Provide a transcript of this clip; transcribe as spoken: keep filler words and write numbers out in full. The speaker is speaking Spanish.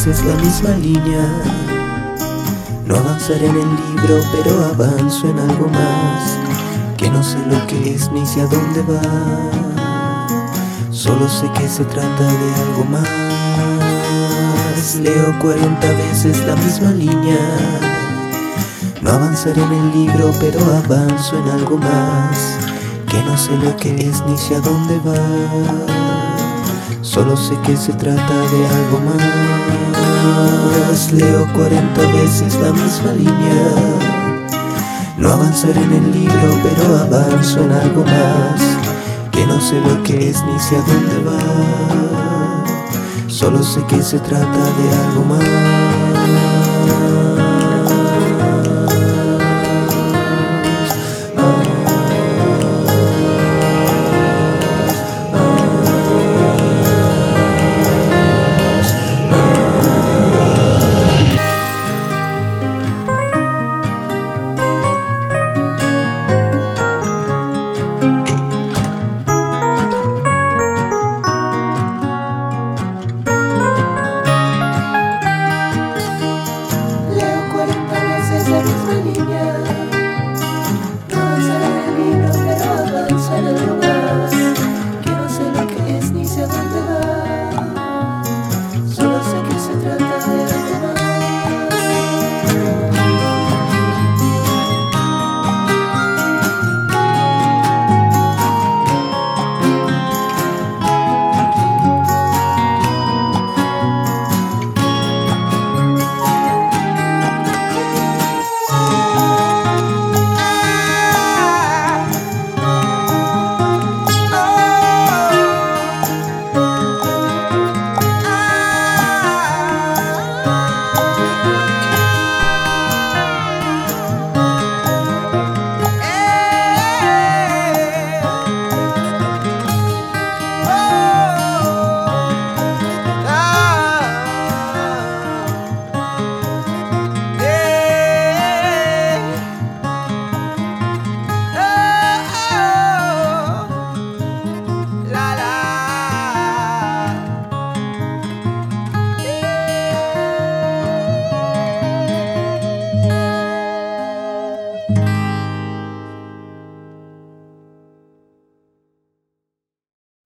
veces la misma línea. No avanzaré en el libro, pero avanzo en algo más, que no sé lo que es ni sé a dónde va. Solo sé que se trata de algo más. Leo cuarenta veces la misma línea. No avanzaré en el libro, pero avanzo en algo más, que no sé lo que es ni sé a dónde va. Solo sé que se trata de algo más. Leo cuarenta veces la misma línea. No avanzaré en el libro, pero avanzo en algo más, que no sé lo que es ni sé a dónde va. Solo sé que se trata de algo más.